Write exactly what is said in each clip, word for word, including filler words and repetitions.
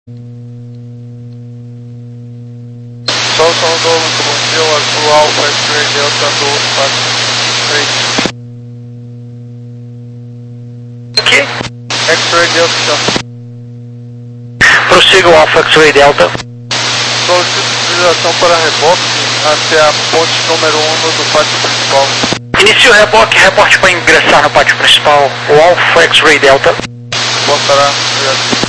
Solta um novo comandante, o Alpha X-Ray Delta do quatro três. O quê? X-Ray Delta. Prossiga o Alpha X-Ray Delta. Solicito utilização para reboque até a ponte número um do pátio principal. Inicie o reboque, reporte para ingressar no pátio principal, o Alpha X-Ray Delta. Botará, obrigado.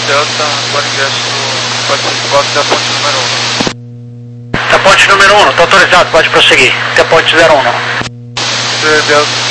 Delta, agora ingresso no Pacific da ponte número um. Da ponte número um, tá autorizado, pode prosseguir. Até ponte zero um. Delta.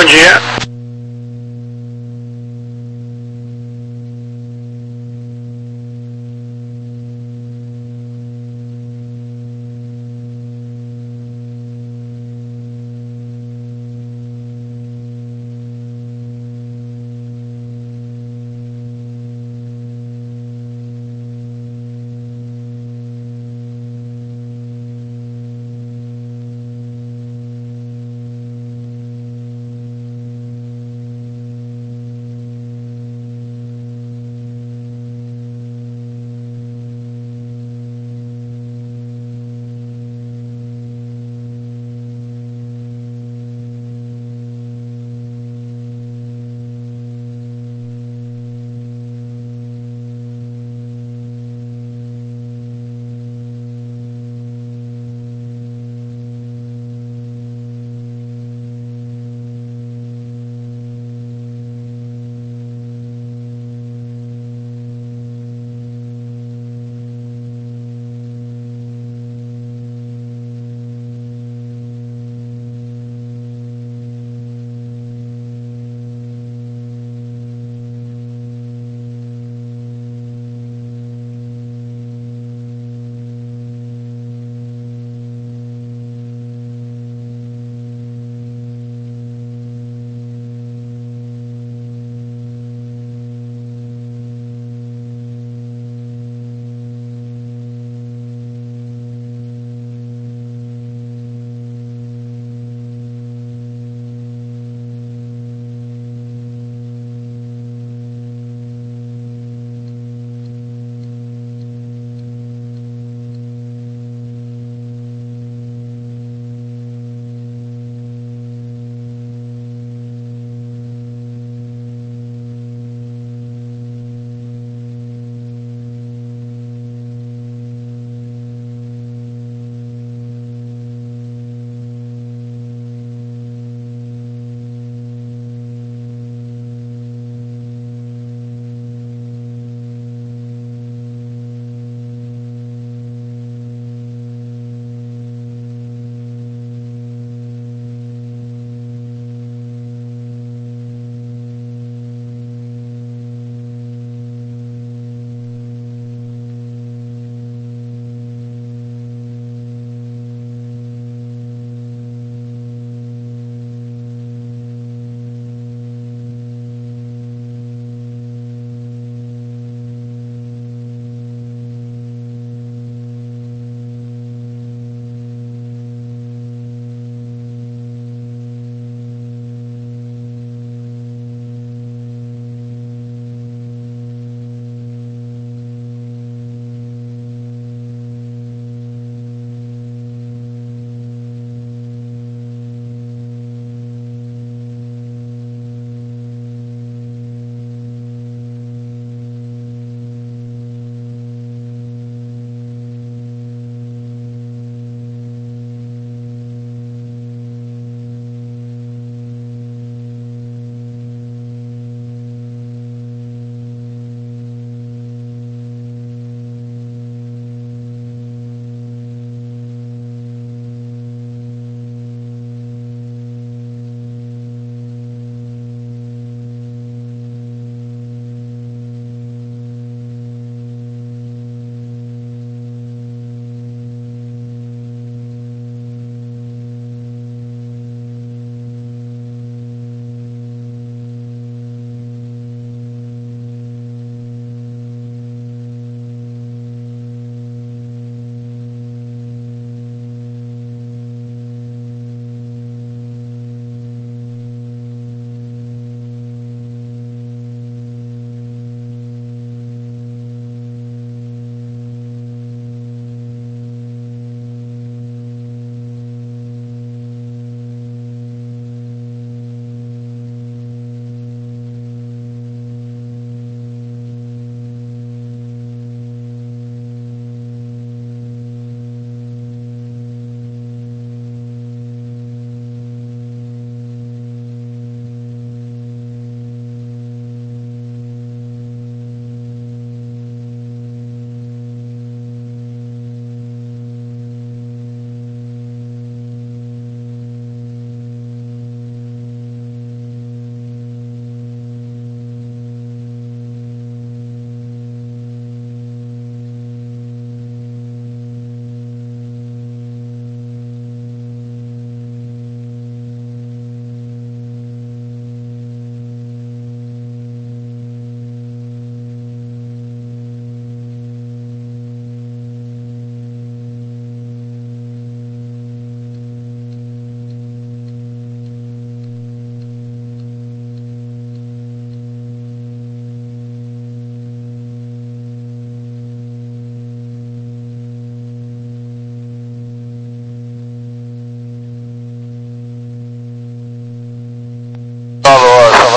dia.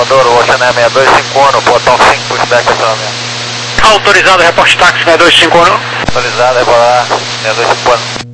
Comodoro, Oceané seis dois cinco um, portão cinco, pushback acionamento. Autorizado, reporte táxi seis dois cinco um. Autorizado, reportar seis dois cinco um.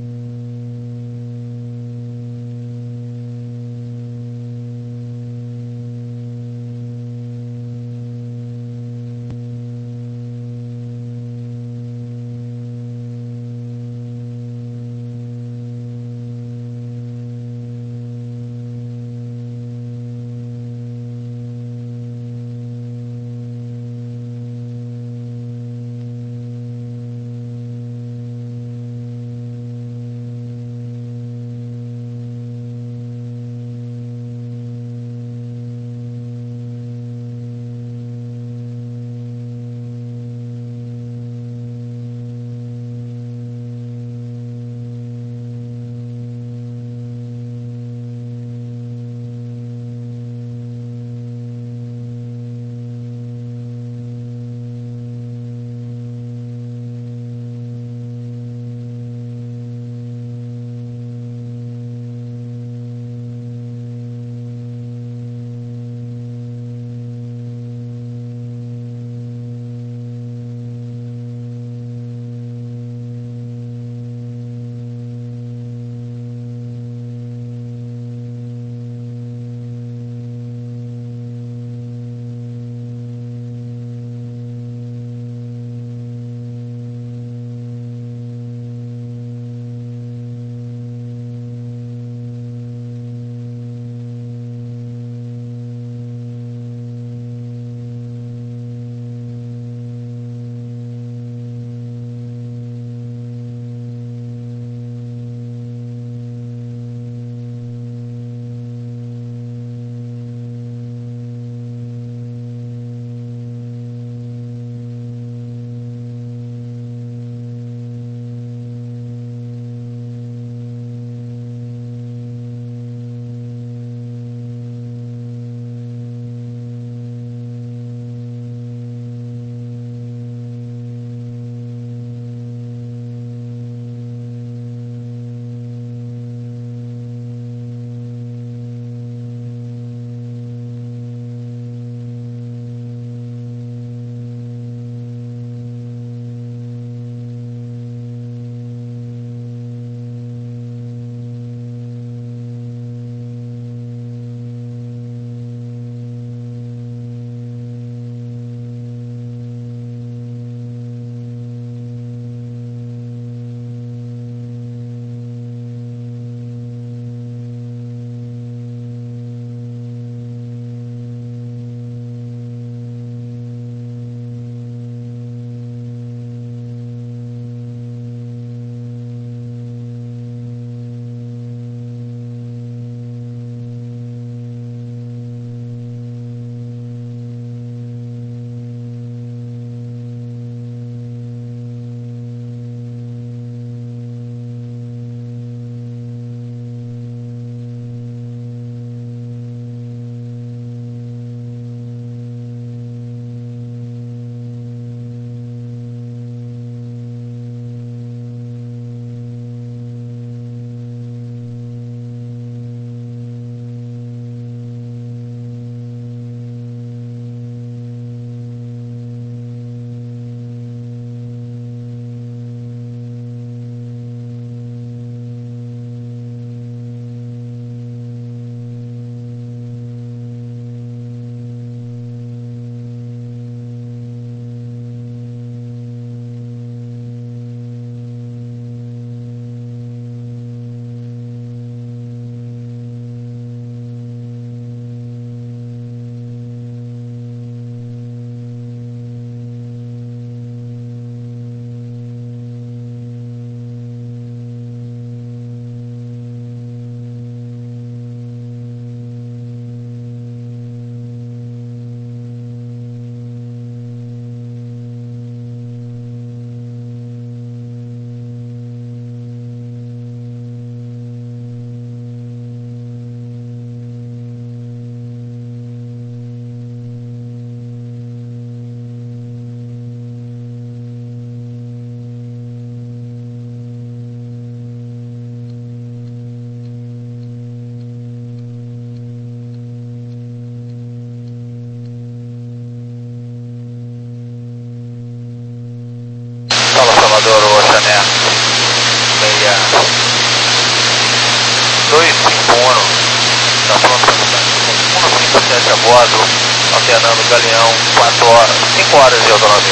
dois cinco um, está pronto para mudar. um cinco sete a bordo, alternando Galeão, quatro horas, cinco horas de autonomia.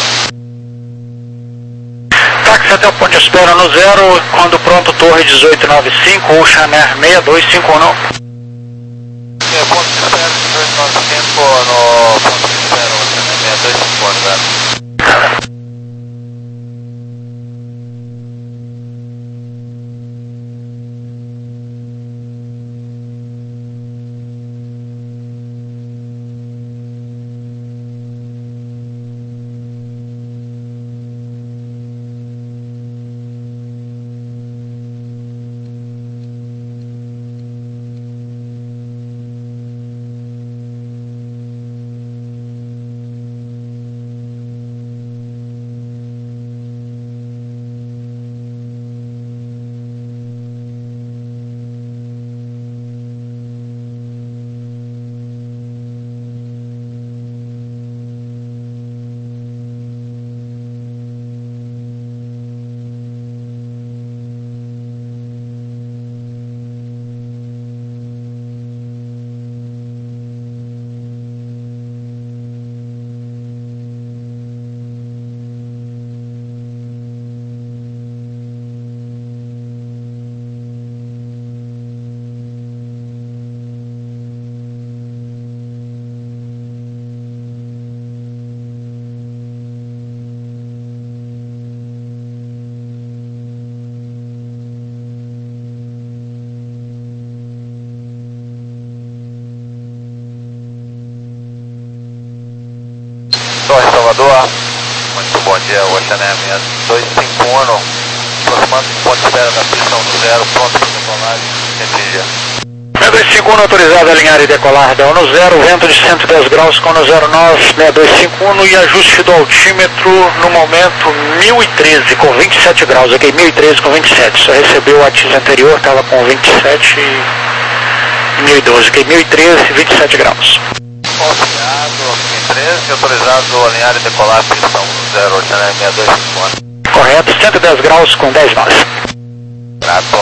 Táxi até o ponto de espera no zero, quando pronto, Torre dezoito nove cinco, Ocean Air seis dois cinco um. É, ponto de espera dezoito nove cinco no ponto de espera, Ocean Air seis dois cinco um, velho. Torre Salvador, muito bom dia, Ocean Air seis dois cinco um, aproximando do ponto de espera da pista no zero, pronto para decolagem, entendi. seis dois cinco um autorizado a alinhar e decolar da no zero, vento de cento e dez graus com no zero nove, seis dois cinco um e ajuste do altímetro no momento mil e treze com vinte e sete graus, aqui mil e treze com vinte e sete, só recebeu o ativo anterior, estava com vinte e sete e mil e doze, aqui mil e treze, vinte e sete graus. Confiado, treze, autorizado a alinhar e decolar a pista no zero, Ocean Air seis dois cinco um. Correto, cento e dez graus com dez nós. Grato.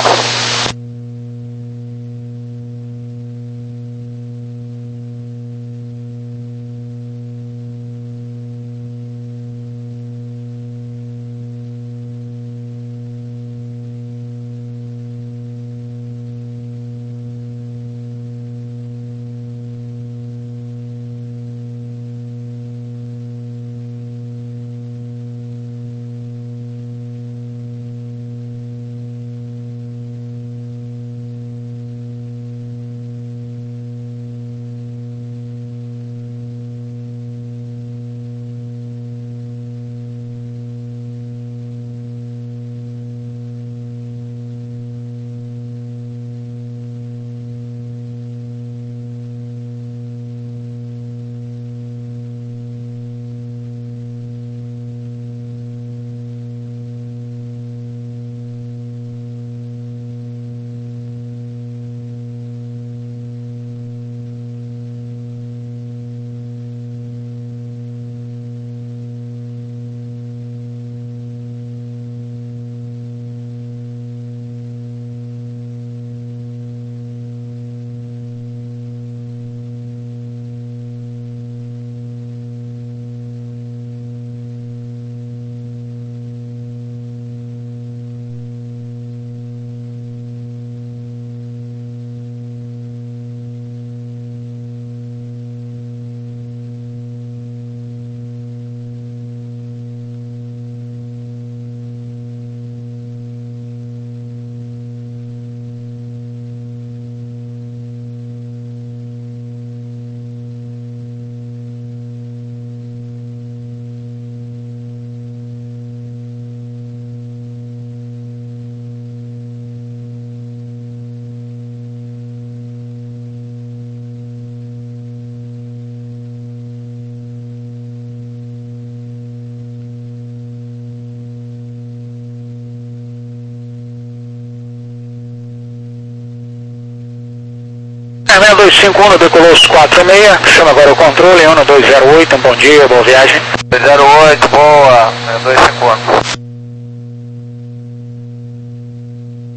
seis dois cinco um, decolou os quatro seis, chama agora o controle, um dois zero oito, um bom dia, boa viagem. dois zero oito, boa, seis dois cinco um.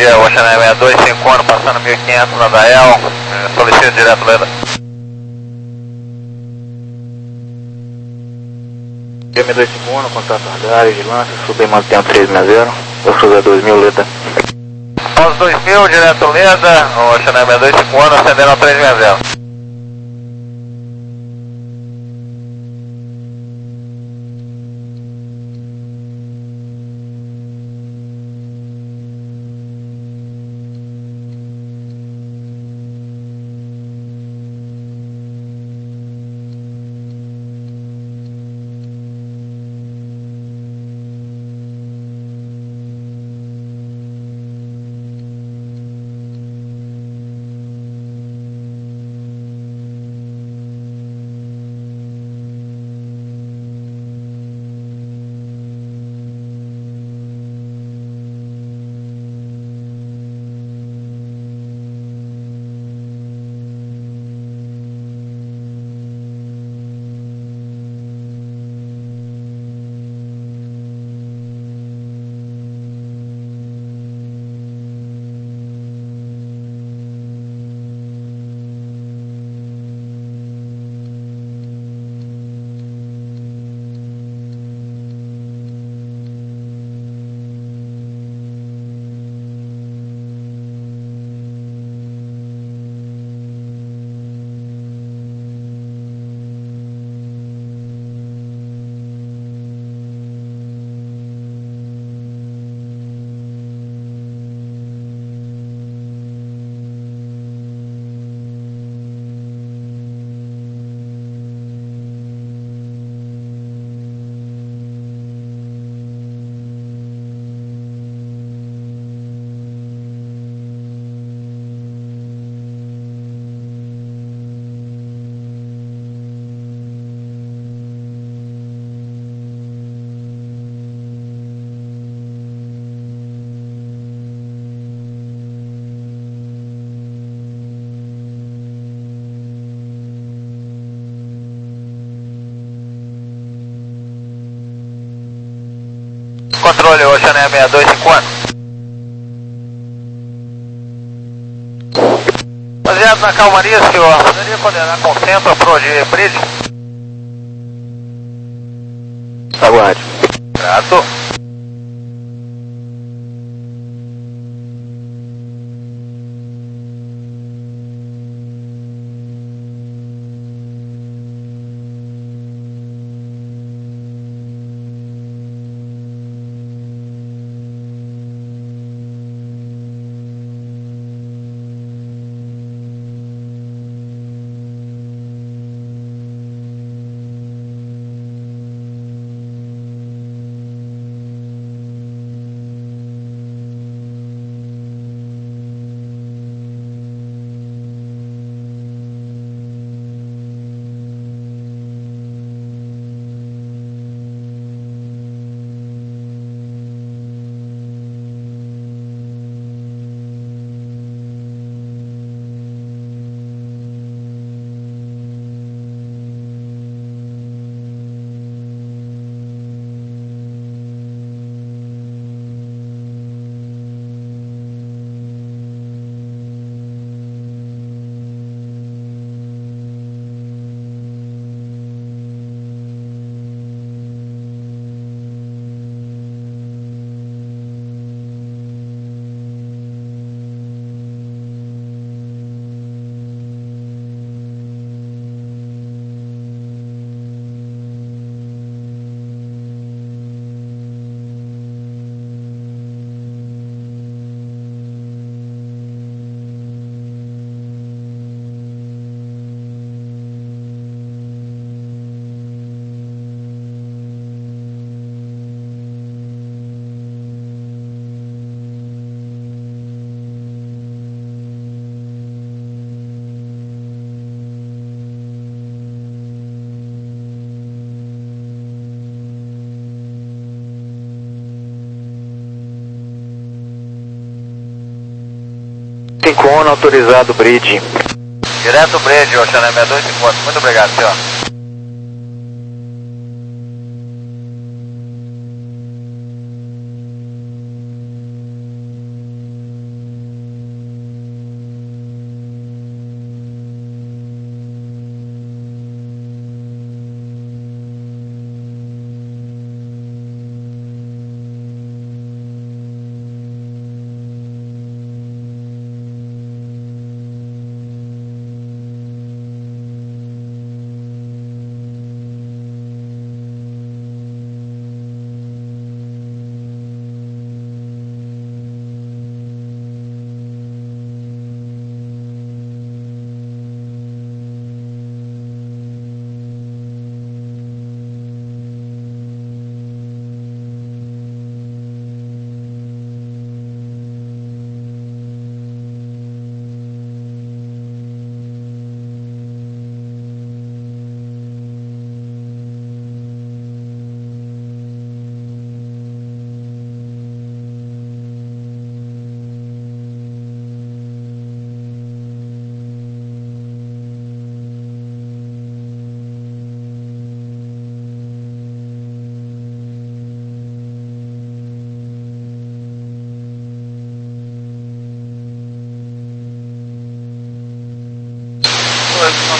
dia, Ocean sessenta e dois, cinco anos, passando mil e quinhentos na Dael, solicito direto Leda. G M dois cinco um, contato radar, vigilância, subir mantenha três sessenta, eu sou dois mil, Leda. Aos dois mil, direto Leda, Ocean sessenta e dois, cinco um, acendendo ao três sessenta. Controle, Ocean sessenta e dois, cinco um. Baseado na calmaria, senhor, poderia coordenar com o centro pro de bridge? Aguarde. Grato. cinco um, autorizado bridge. Direto bridge, Ocean sessenta e dois, cinco um. Muito obrigado, senhor.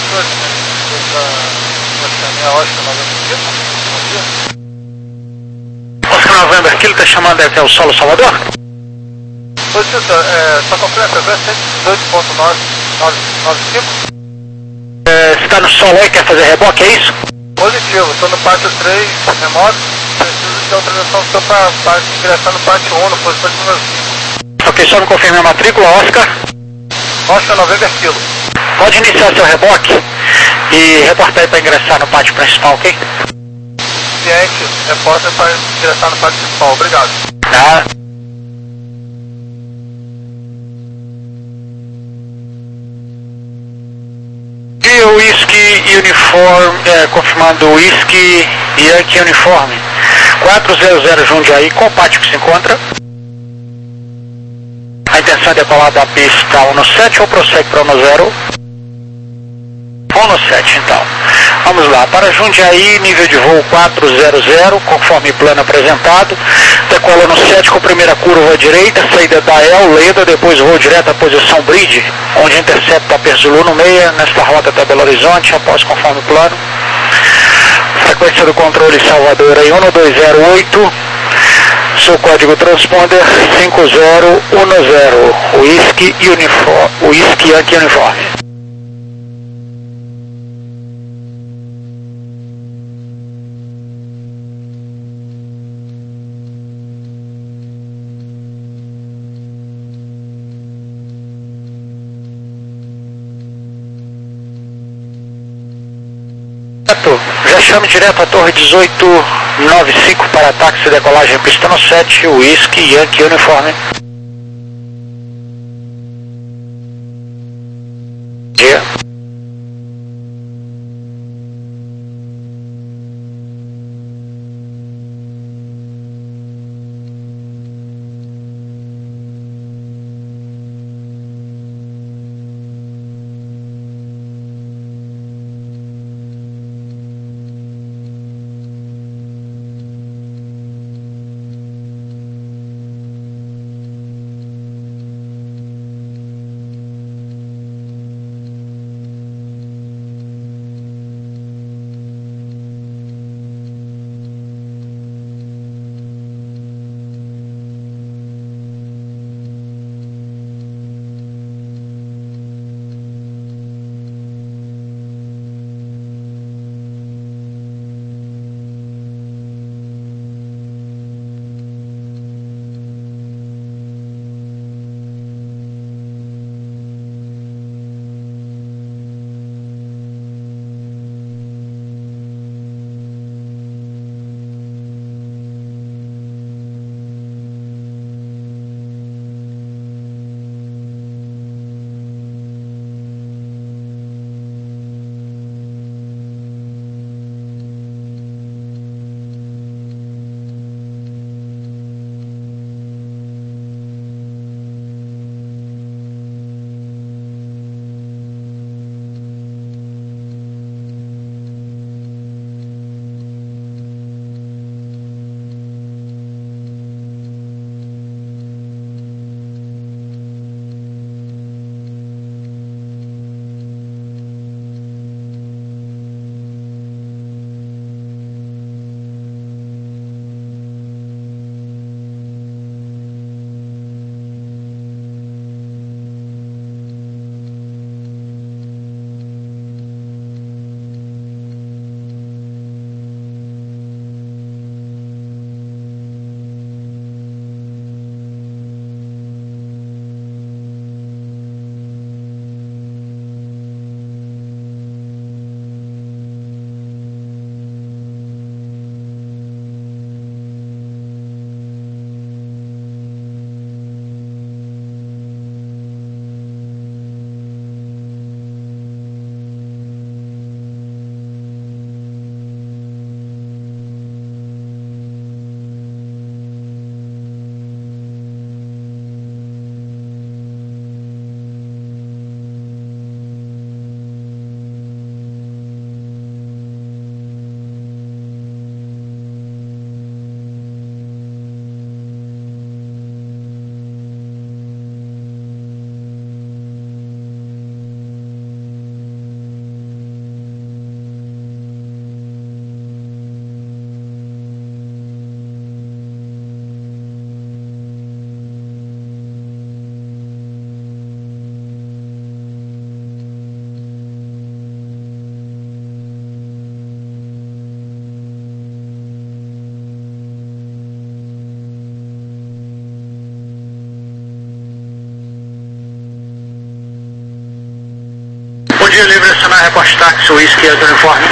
Oscar November Kilo está chamando aqui o Solo Salvador? Oi, Cícero, é, sua conferência é cento e dezoito ponto novecentos e noventa e cinco? É, você está no solo aí, quer fazer reboque, é isso? Positivo, estou no pátio três remoto, preciso de autorização sua para ingressar no pátio um, no posição de número cinco. Ok, só me confirme a matrícula, Oscar. Oscar November Kilo. Pode iniciar seu reboque e reportar aí para ingressar no pátio principal, ok? Ciente, repórter para ingressar no pátio principal, obrigado. Tá. E o Whisky Uniforme, é, confirmando o Whisky Yankee Uniforme. quatrocentos Jundiaí, qual pátio que se encontra? A intenção é decolar da pista um no sete ou prossegue para um no zero? um no sete, então. Vamos lá, para Jundiaí, nível de voo quatrocentos, conforme plano apresentado. Decola no sete com primeira curva à direita, saída da El, Leda, depois voo direto à posição Bridge, onde intercepta a Zulu no meia, nesta rota até Belo Horizonte, após conforme plano. Frequência do controle Salvador aí um dois zero oito. Seu código transponder cinco zero um zero, Whisky Uniforme, Whisky Yankee Uniforme. Já chame direto a torre dezoito noventa e cinco para táxi e decolagem pista no sete, Whisky Yankee Uniforme. Dia. Estacionar, reporte táxi, Whisky Yankee Uniforme.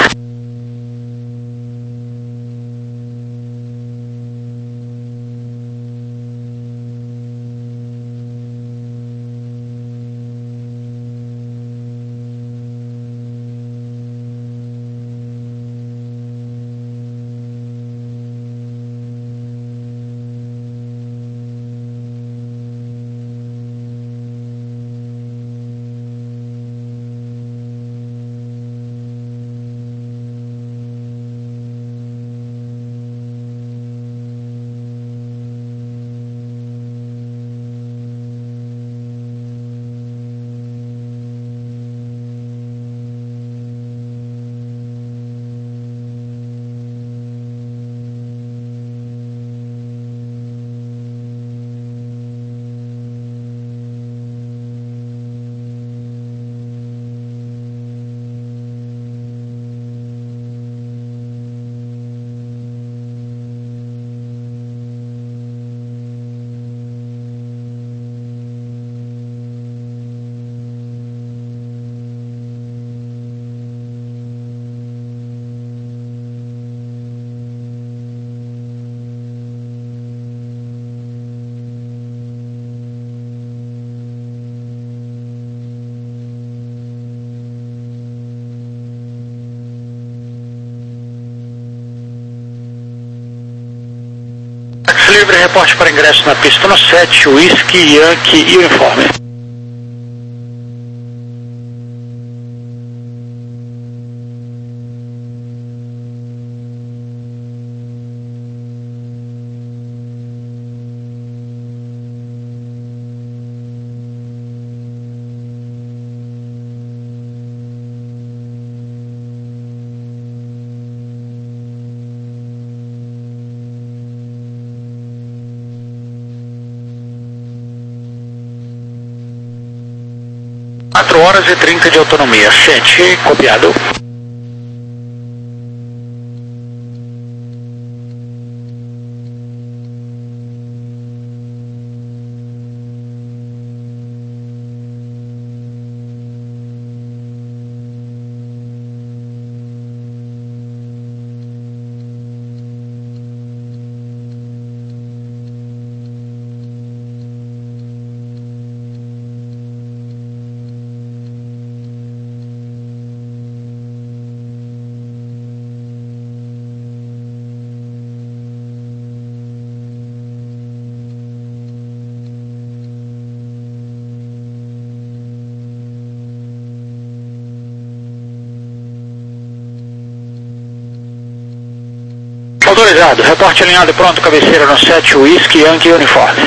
Táxi livre, reporte para ingresso na pista no sete, Whisky Yankee Uniforme. quatro horas e trinta de autonomia. Sete, copiado. Autorizado, reporte alinhado e pronto, cabeceira no sete, Whisky Yankee Uniforme.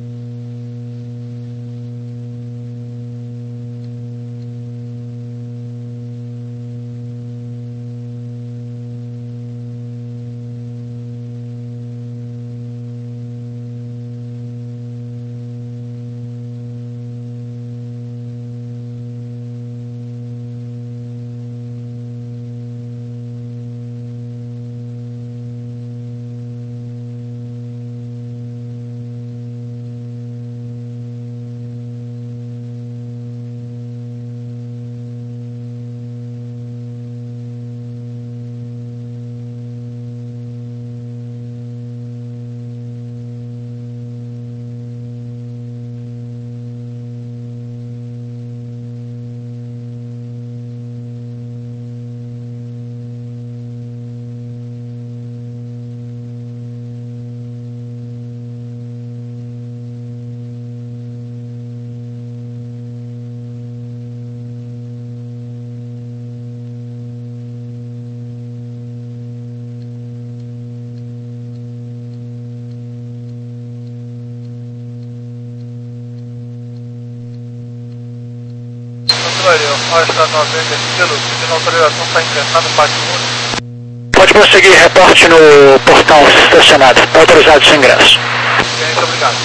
Rocha noventa quilos, pedindo autorização para ingressar no pátio único. Pode prosseguir, reporte no portão estacionado. Autorizado seu ingresso. Muito obrigado.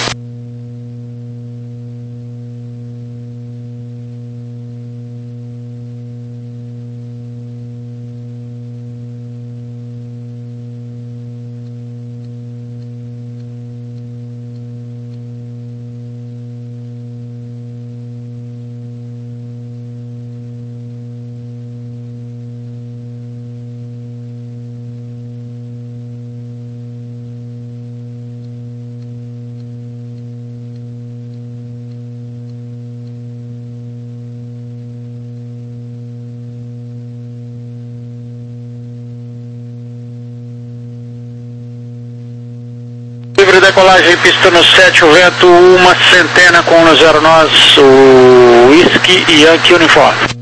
decolagem, pista no sete, o vento, uma centena com um zero nós, o Whisky e Yankee uniforme.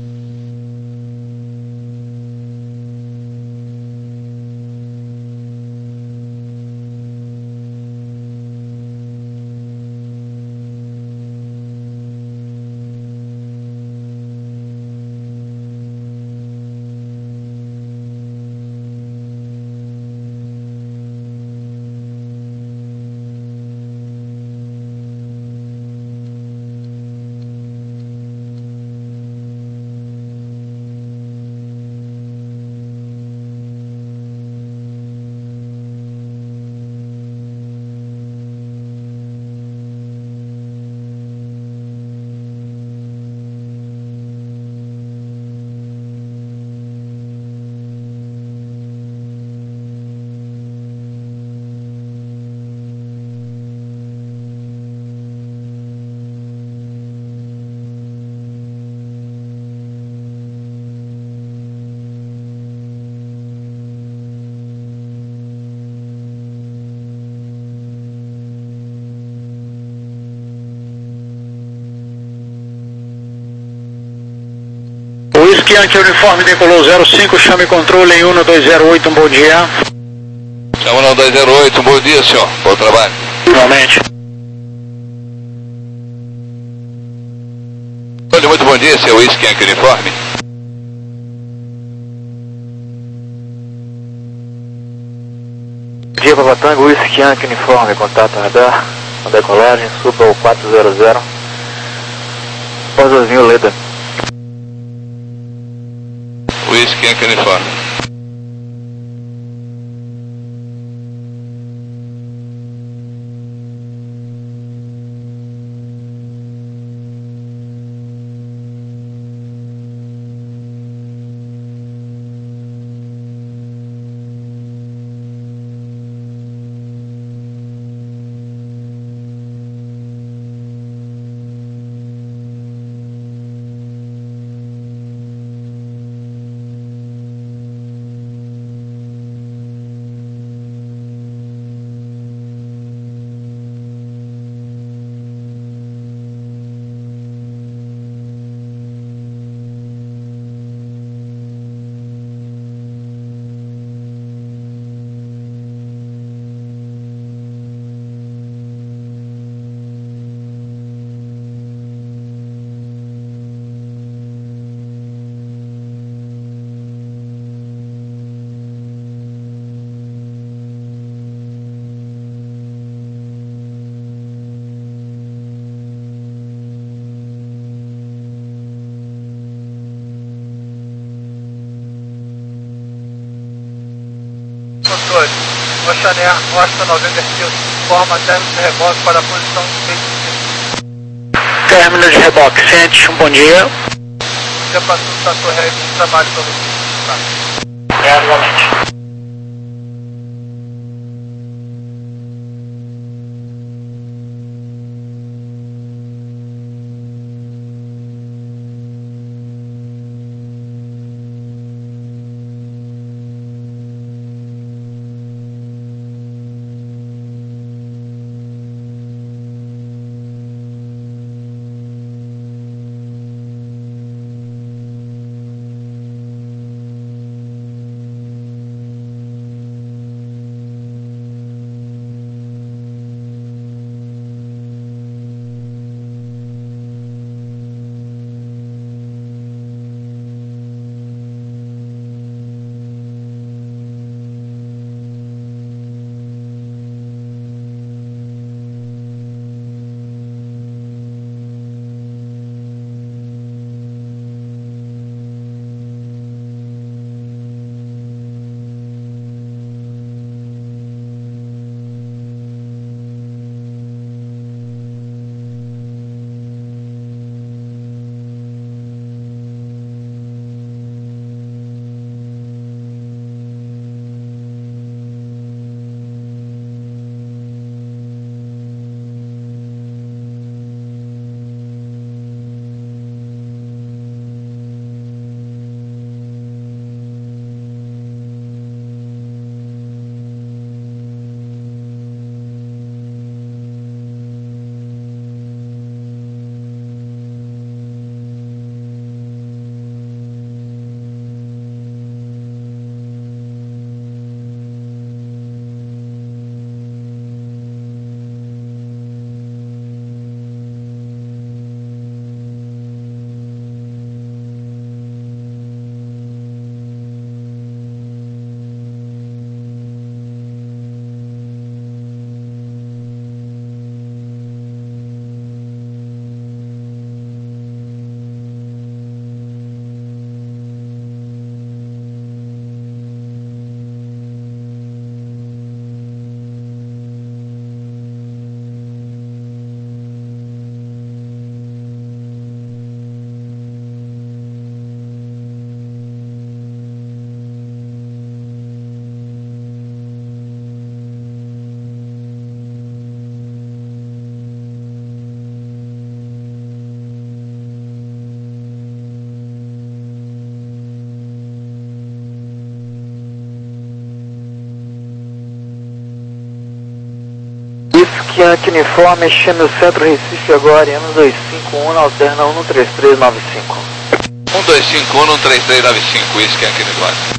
Whisky Yankee uniforme decolou zero cinco, chame controle em um dois zero oito, um bom dia. Chama no dois zero oito, um bom dia, senhor. Bom trabalho. Igualmente. Olha, muito bom dia, seu Whisky Yankee uniforme. Bom dia, Papa Tango, Whisky Yankee uniforme, contato radar, com decolagem, suba ao quatro zero zero, Pousozinho Leda. Whisky Yankee uniforme. Controle, Oceaneer, Costa noventa quilos, forma término de reboque para a posição de Término de reboque, Sente, um bom dia. Você passou da torre aí de trabalho pelo tá. É, igualmente. Yankee Uniforme, Chame o Centro Recife agora, em um dois cinco um, alterna um três três nove cinco. um dois cinco um, um três três nove cinco, isso que é aqui no Eduardo.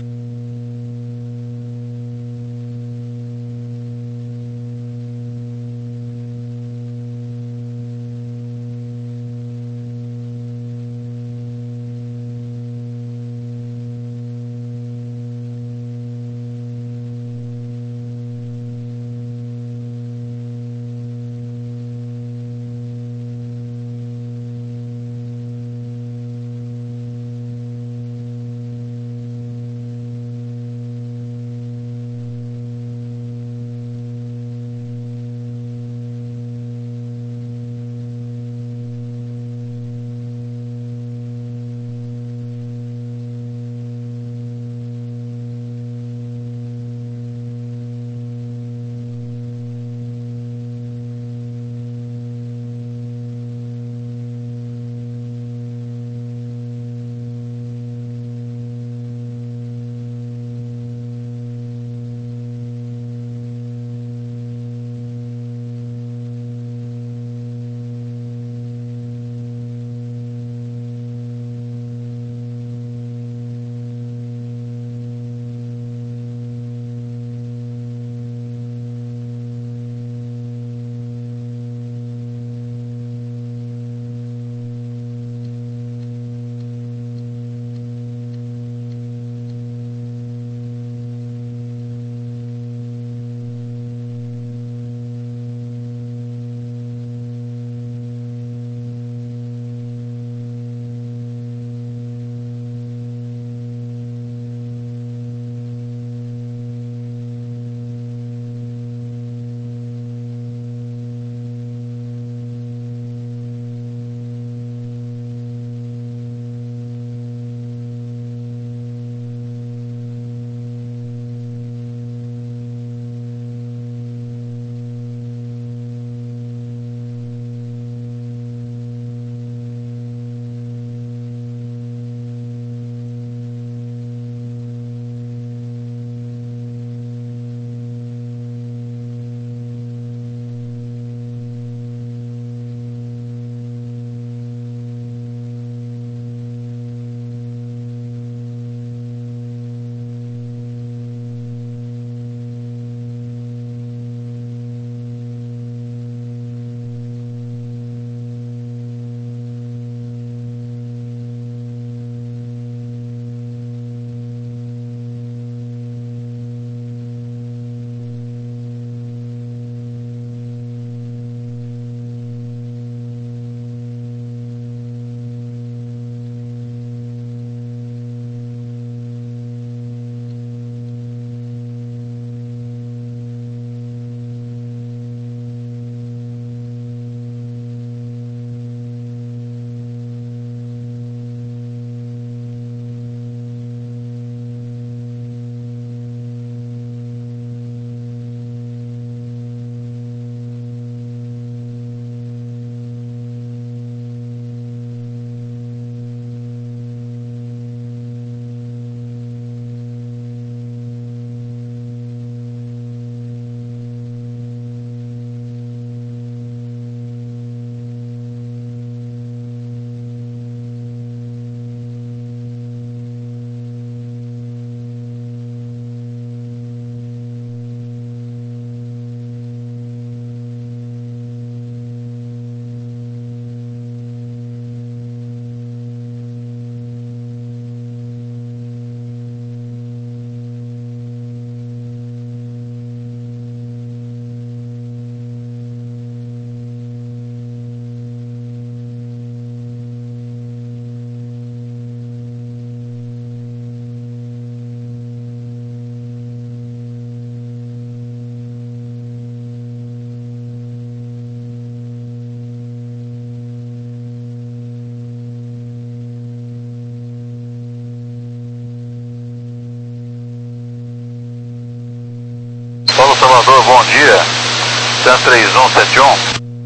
Solo Salvador, bom dia. Centro três um sete um.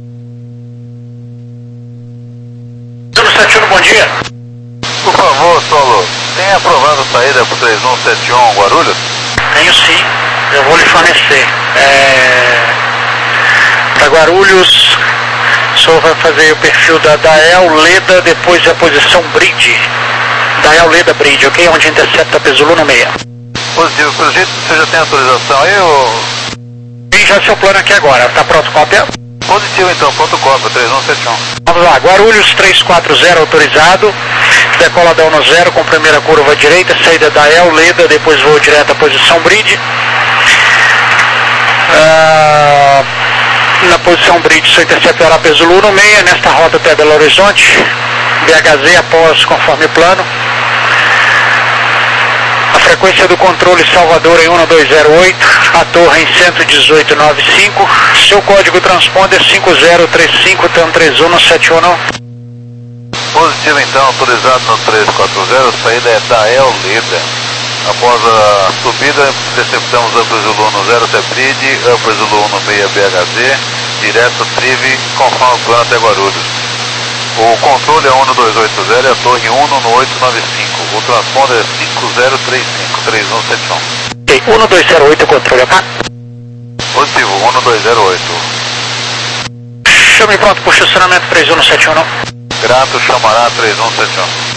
Centro sete um, bom dia. Por favor, Solo, tem aprovado a saída para o três um sete um Guarulhos? Tenho sim, eu vou lhe fornecer. É... Para Guarulhos, o senhor vai fazer o perfil da Dael Leda, depois a posição Bridge. Dael Leda Bridge, ok? Onde intercepta Peso no meia. Positivo, pelo jeito você já tem autorização aí ou... Tem já seu plano aqui agora, tá pronto, cópia? Positivo então, ponto cópia, três um sete um. Vamos lá, Guarulhos três quatro zero autorizado, decoladão no zero com primeira curva à direita, saída da El Leda, depois voo direto à posição Bridge. Ah, na posição Bridge, seu interceptará Peso no meia, nesta rota até Belo Horizonte, B H Z após conforme plano. A frequência do controle Salvador em um dois zero oito, a torre em cento e dezoito ponto noventa e cinco, seu código transponder cinco zero três cinco T um três um no sete um. Positivo então, autorizado no três quatro zero, saída é da El Leda. Após a subida, interceptamos Upper Zulu no zero até Bridge, Upper Zulu no meia B H Z, direto Trive, conforme o plano até Guarulhos. O controle é um dois oito zero e a torre um no oito nove cinco. O transponder é cinco zero três cinco três um sete um. Ok, um dois zero oito, controle acá. Positivo, um dois zero oito. Chame pronto para o estacionamento três um sete um. Grato, chamará três um sete um.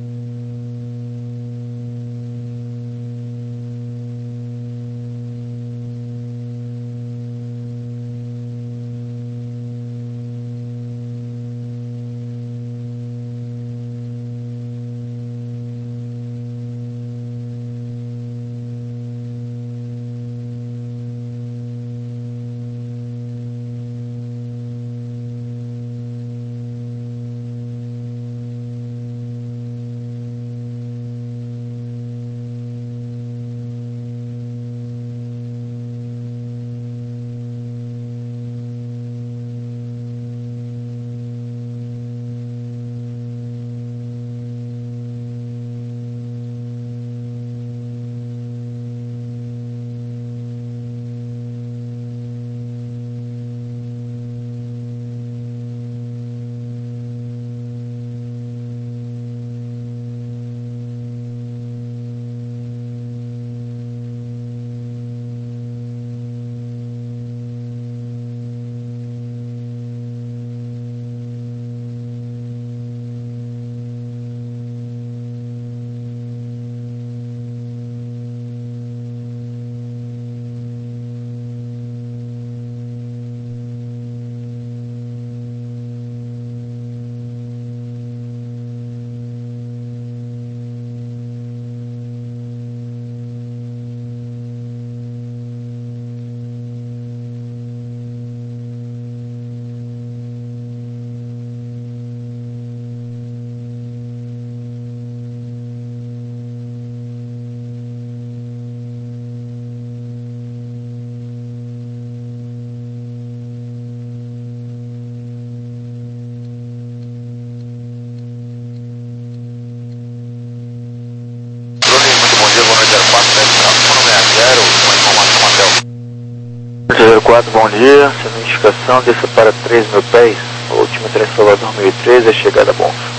zero quatro, bom dia, sem identificação, desça para três mil pés, o último trem Salvador mil e treze, a chegada bom.